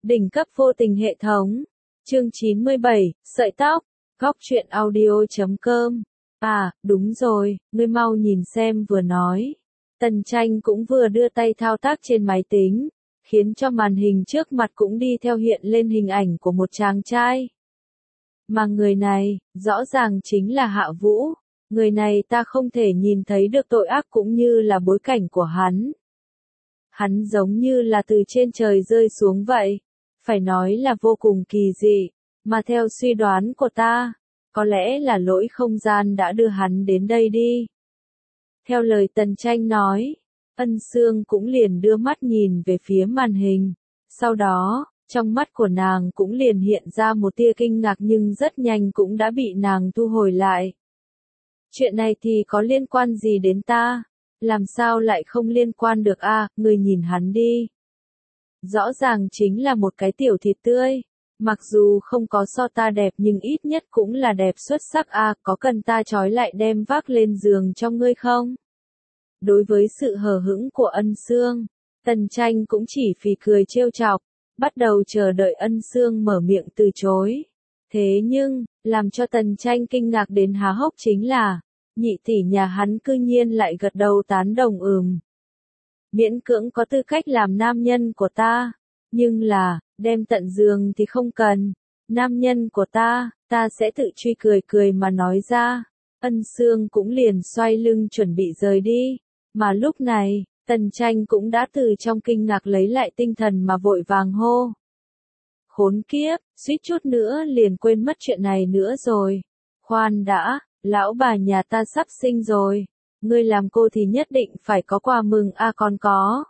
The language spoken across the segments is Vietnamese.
Đỉnh cấp vô tình hệ thống. Chương 97, sợi tóc. Góc truyện audio.com. À, đúng rồi, ngươi mau nhìn xem vừa nói. Tần Tranh cũng vừa đưa tay thao tác trên máy tính, khiến cho màn hình trước mặt cũng đi theo hiện lên hình ảnh của một chàng trai. Mà người này, rõ ràng chính là Hạ Vũ. Người này ta không thể nhìn thấy được tội ác cũng như là bối cảnh của hắn. Hắn giống như là từ trên trời rơi xuống vậy. Phải nói là vô cùng kỳ dị, mà theo suy đoán của ta, có lẽ là lỗi không gian đã đưa hắn đến đây đi. Theo lời Tần Tranh nói, Ân Sương cũng liền đưa mắt nhìn về phía màn hình. Sau đó, trong mắt của nàng cũng liền hiện ra một tia kinh ngạc nhưng rất nhanh cũng đã bị nàng thu hồi lại. Chuyện này thì có liên quan gì đến ta? Làm sao lại không liên quan được a? Người nhìn hắn đi. Rõ ràng chính là một cái tiểu thịt tươi. Mặc dù không có so ta đẹp nhưng ít nhất cũng là đẹp xuất sắc a, có cần ta trói lại đem vác lên giường cho ngươi không? Đối với sự hờ hững của Ân Sương, Tần Tranh cũng chỉ phì cười trêu chọc, bắt đầu chờ đợi Ân Sương mở miệng từ chối. Thế nhưng, làm cho Tần Tranh kinh ngạc đến há hốc chính là, nhị tỷ nhà hắn cư nhiên lại gật đầu tán đồng miễn cưỡng có tư cách làm nam nhân của ta, nhưng là, đem tận giường thì không cần, nam nhân của ta sẽ tự truy cười cười mà nói ra. Ân Sương cũng liền xoay lưng chuẩn bị rời đi, mà lúc này, Tần Tranh cũng đã từ trong kinh ngạc lấy lại tinh thần mà vội vàng hô. Khốn kiếp, suýt chút nữa liền quên mất chuyện này nữa rồi. Khoan đã, lão bà nhà ta sắp sinh rồi, ngươi làm cô thì nhất định phải có quà mừng a, còn có.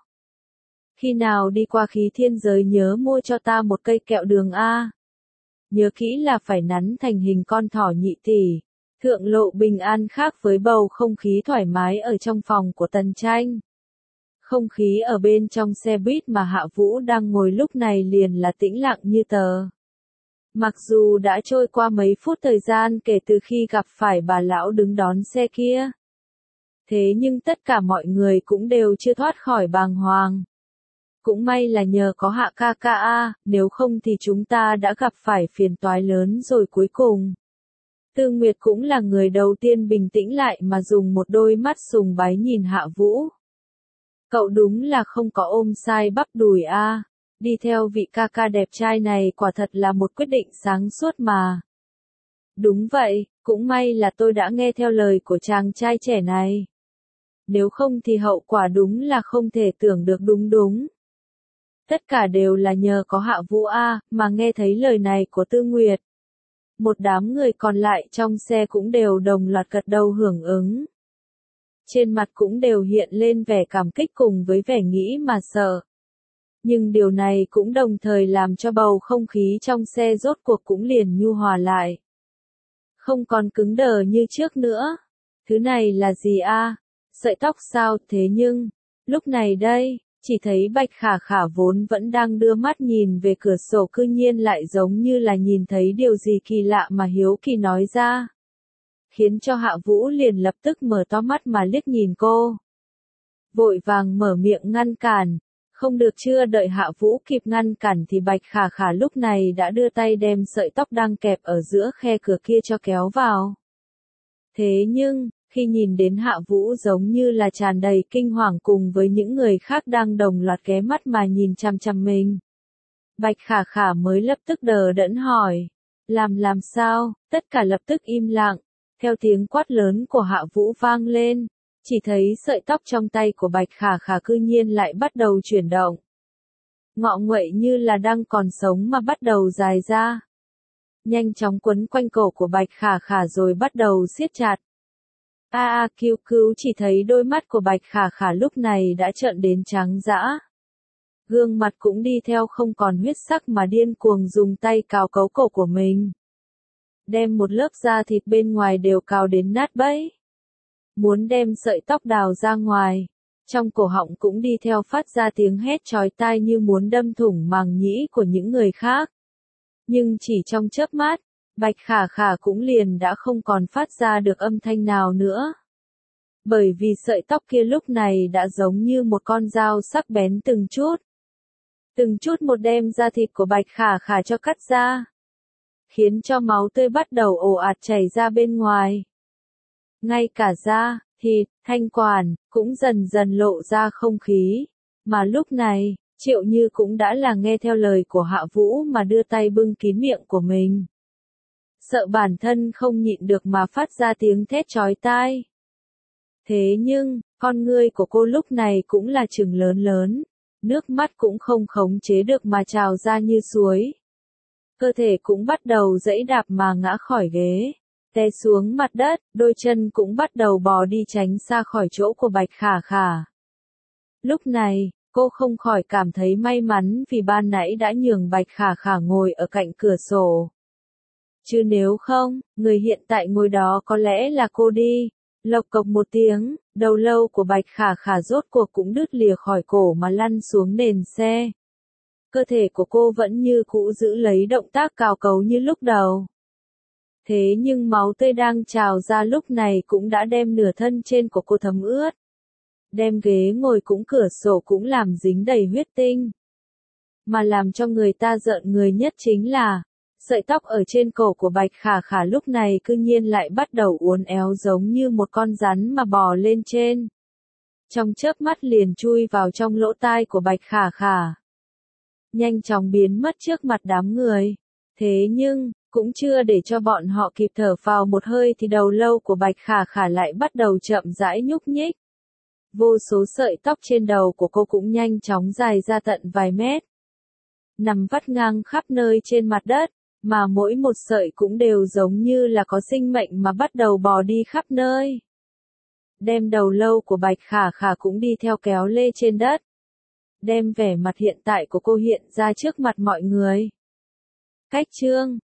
Khi nào đi qua Khí Thiên Giới nhớ mua cho ta một cây kẹo đường a. Nhớ kỹ là phải nắn thành hình con thỏ nhị tỷ. Thượng Lộ Bình An khác với bầu không khí thoải mái ở trong phòng của Tần Tranh. Không khí ở bên trong xe buýt mà Hạ Vũ đang ngồi lúc này liền là tĩnh lặng như tờ. Mặc dù đã trôi qua mấy phút thời gian kể từ khi gặp phải bà lão đứng đón xe kia. Thế nhưng tất cả mọi người cũng đều chưa thoát khỏi bàng hoàng. Cũng may là nhờ có Hạ ca ca a, nếu không thì chúng ta đã gặp phải phiền toái lớn rồi cuối cùng. Tư Nguyệt cũng là người đầu tiên bình tĩnh lại mà dùng một đôi mắt sùng bái nhìn Hạ Vũ. Cậu đúng là không có ôm sai bắp đùi a, đi theo vị ca ca đẹp trai này quả thật là một quyết định sáng suốt mà. Đúng vậy, cũng may là tôi đã nghe theo lời của chàng trai trẻ này. Nếu không thì hậu quả đúng là không thể tưởng được đúng. Tất cả đều là nhờ có Hạ Vũ a, mà nghe thấy lời này của Tư Nguyệt. Một đám người còn lại trong xe cũng đều đồng loạt gật đầu hưởng ứng. Trên mặt cũng đều hiện lên vẻ cảm kích cùng với vẻ nghĩ mà sợ. Nhưng điều này cũng đồng thời làm cho bầu không khí trong xe rốt cuộc cũng liền nhu hòa lại. Không còn cứng đờ như trước nữa. Thứ này là gì a? Sợi tóc sao? Thế nhưng, lúc này đây, chỉ thấy Bạch Khả Khả vốn vẫn đang đưa mắt nhìn về cửa sổ cư nhiên lại giống như là nhìn thấy điều gì kỳ lạ mà hiếu kỳ nói ra. Khiến cho Hạ Vũ liền lập tức mở to mắt mà liếc nhìn cô. Vội vàng mở miệng ngăn cản. Không được, chưa đợi Hạ Vũ kịp ngăn cản thì Bạch Khả Khả lúc này đã đưa tay đem sợi tóc đang kẹp ở giữa khe cửa kia cho kéo vào. Thế nhưng, khi nhìn đến Hạ Vũ giống như là tràn đầy kinh hoàng cùng với những người khác đang đồng loạt ghé mắt mà nhìn chằm chằm mình. Bạch Khả Khả mới lập tức đờ đẫn hỏi. Làm sao? Tất cả lập tức im lặng. Theo tiếng quát lớn của Hạ Vũ vang lên, chỉ thấy sợi tóc trong tay của Bạch Khả Khả cư nhiên lại bắt đầu chuyển động. Ngọ nguậy như là đang còn sống mà bắt đầu dài ra. Nhanh chóng quấn quanh cổ của Bạch Khả Khả rồi bắt đầu siết chặt. Cứu, chỉ thấy đôi mắt của Bạch Khả Khả lúc này đã trợn đến trắng dã. Gương mặt cũng đi theo không còn huyết sắc mà điên cuồng dùng tay cào cấu cổ của mình. Đem một lớp da thịt bên ngoài đều cào đến nát bấy. Muốn đem sợi tóc đào ra ngoài. Trong cổ họng cũng đi theo phát ra tiếng hét chói tai như muốn đâm thủng màng nhĩ của những người khác. Nhưng chỉ trong chớp mắt, Bạch Khả Khả cũng liền đã không còn phát ra được âm thanh nào nữa. Bởi vì sợi tóc kia lúc này đã giống như một con dao sắc bén từng chút. từng chút một đem da thịt của Bạch Khả Khả cho cắt ra, khiến cho máu tươi bắt đầu ồ ạt chảy ra bên ngoài. Ngay cả da, thịt, thanh quản, cũng dần dần lộ ra không khí. Mà lúc này, Triệu Như cũng đã là nghe theo lời của Hạ Vũ mà đưa tay bưng kín miệng của mình. Sợ bản thân không nhịn được mà phát ra tiếng thét chói tai. Thế nhưng, con ngươi của cô lúc này cũng là trừng lớn lớn, nước mắt cũng không khống chế được mà trào ra như suối. Cơ thể cũng bắt đầu giãy đạp mà ngã khỏi ghế, té xuống mặt đất, đôi chân cũng bắt đầu bò đi tránh xa khỏi chỗ của Bạch Khả Khả. Lúc này, cô không khỏi cảm thấy may mắn vì ban nãy đã nhường Bạch Khả Khả ngồi ở cạnh cửa sổ. Chứ nếu không, người hiện tại ngồi đó có lẽ là cô đi. Lộc cộc một tiếng, đầu lâu của Bạch Khả Khả rốt cuộc cũng đứt lìa khỏi cổ mà lăn xuống nền xe. Cơ thể của cô vẫn như cũ giữ lấy động tác cào cấu như lúc đầu. Thế nhưng máu tươi đang trào ra lúc này cũng đã đem nửa thân trên của cô thấm ướt. Đem ghế ngồi cũng cửa sổ cũng làm dính đầy huyết tinh. Mà làm cho người ta rợn người nhất chính là, sợi tóc ở trên cổ của Bạch Khả Khả lúc này cư nhiên lại bắt đầu uốn éo giống như một con rắn mà bò lên trên. Trong chớp mắt liền chui vào trong lỗ tai của Bạch Khả Khả. Nhanh chóng biến mất trước mặt đám người. Thế nhưng, cũng chưa để cho bọn họ kịp thở phào một hơi thì đầu lâu của Bạch Khả Khả lại bắt đầu chậm rãi nhúc nhích. Vô số sợi tóc trên đầu của cô cũng nhanh chóng dài ra tận vài mét. Nằm vắt ngang khắp nơi trên mặt đất, mà mỗi một sợi cũng đều giống như là có sinh mệnh mà bắt đầu bò đi khắp nơi. Đem đầu lâu của Bạch Khả Khả cũng đi theo kéo lê trên đất. Đem vẻ mặt hiện tại của cô hiện ra trước mặt mọi người. Cách chương